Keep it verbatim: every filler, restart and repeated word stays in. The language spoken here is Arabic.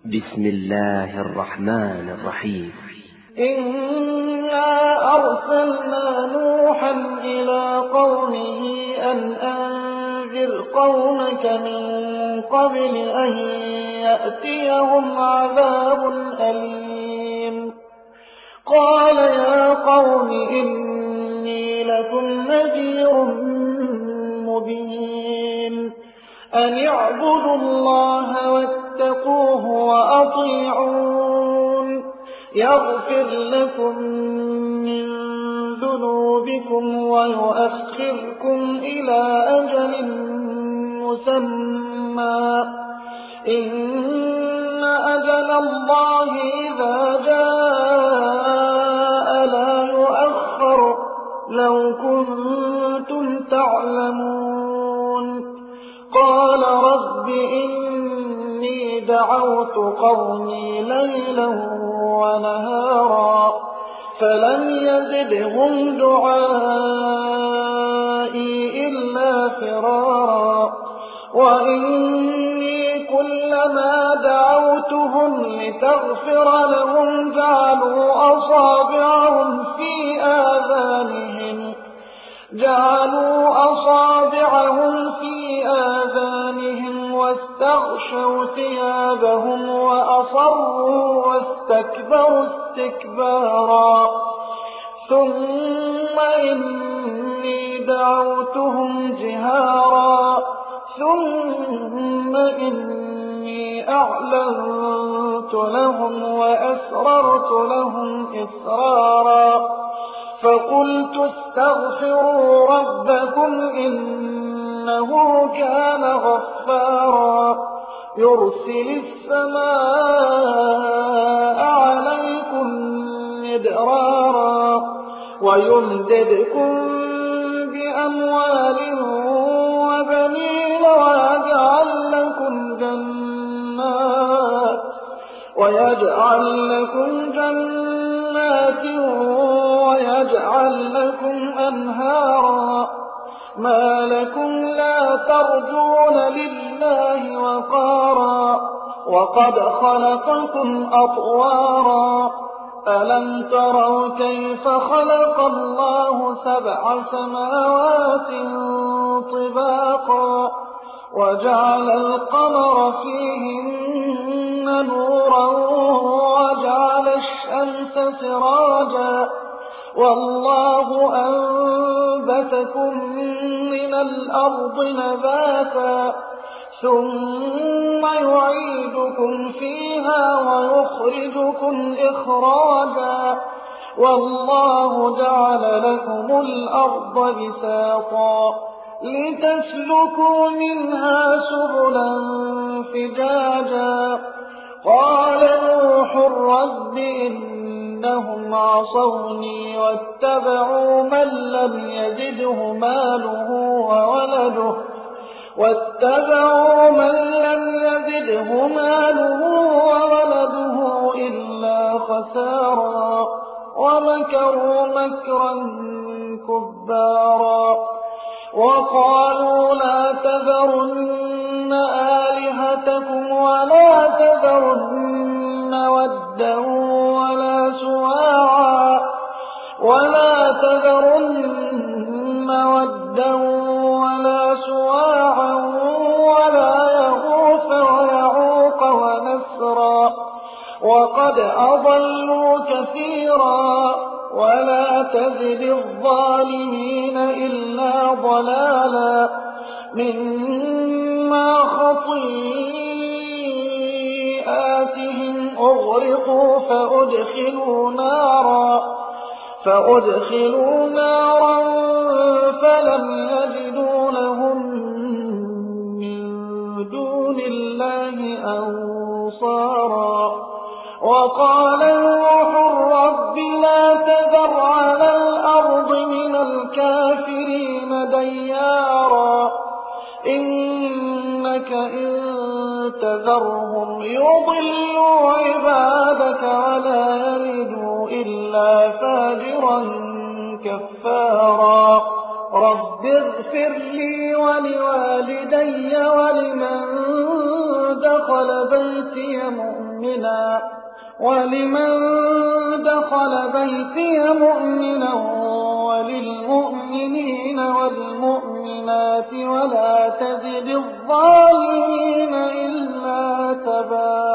بسم الله الرحمن الرحيم. إنا أرسلنا نوحا إلى قومه أن أنذر قومك من قبل أن يأتيهم عذاب أليم. قال يا قوم إني لكم نذير مبين أن اعبدوا الله واتقوه وأطيعون يغفر لكم من ذنوبكم ويؤخركم إلى أجل مسمى إن أجل الله إذا جاء لا يؤخر لو كنتم تعلمون. قال رب إني دعوت قومي ليلا ونهارا فلم يزدهم دعائي إلا فرارا وإني كلما دعوتهم لتغفر لهم جعلوا أصابعهم في آذانهم جعلوا أصابعهم في آذانهم واستغشوا ثيابهم وأصروا واستكبروا استكبارا ثم إني دعوتهم جهارا ثم إني أعلنت لهم وأسررت لهم إسرارا فقلت استغفروا ربكم إنه كان غفارا يرسل السماء عليكم مدرارا ويمددكم بأموال وبنين ويجعل لكم جنات ويجعل لكم جنات ويجعل لكم أنهارا ما لكم لا ترجون لله وقارا وقد خلقكم أطوارا ألم تروا كيف خلق الله سبع سماوات طباقا وجعل القمر فيهن نورا وجعل الشمس سراجا والله أنبتكم من الأرض نباتا ثم يعيدكم فيها ويخرجكم إخراجا والله جعل لكم الأرض بساطا لتسلكوا منها سبلا فجاجا. قال نوح رب إنهم عصوني واتبعوا من لم يزده ماله وولده واتبعوا من لم يزده ماله وولده إلا خسارا ومكروا مكرا كبارا وقالوا لا تذرن آلهتكم ولا تذرن ودا ولا سواعا ولا تذرن ودا ولا سواعا ولا يغوث ويعوق ونسرا وقد أضلوا كثيرا ولا تزد الظالمين إلا ضلالا مما خطيئاتهم أغرقوا فأدخلوا نارا فأدخلوا نارا فلم يجدوا لهم من دون الله أنصارا. وقال نوح رب لا تذر على الأرض من الكافرين ديارا إنك إن تذرهم يضلوا عبادك ولا يلدوا إلا فاجرا كفارا. رب اغفر لي ولوالدي ولمن دخل بيتي مؤمنا مؤمنا ولمن دخل بيتي مؤمنا وللمؤمنين والمؤمنات ولا تزد الظالمين إلا تبارا.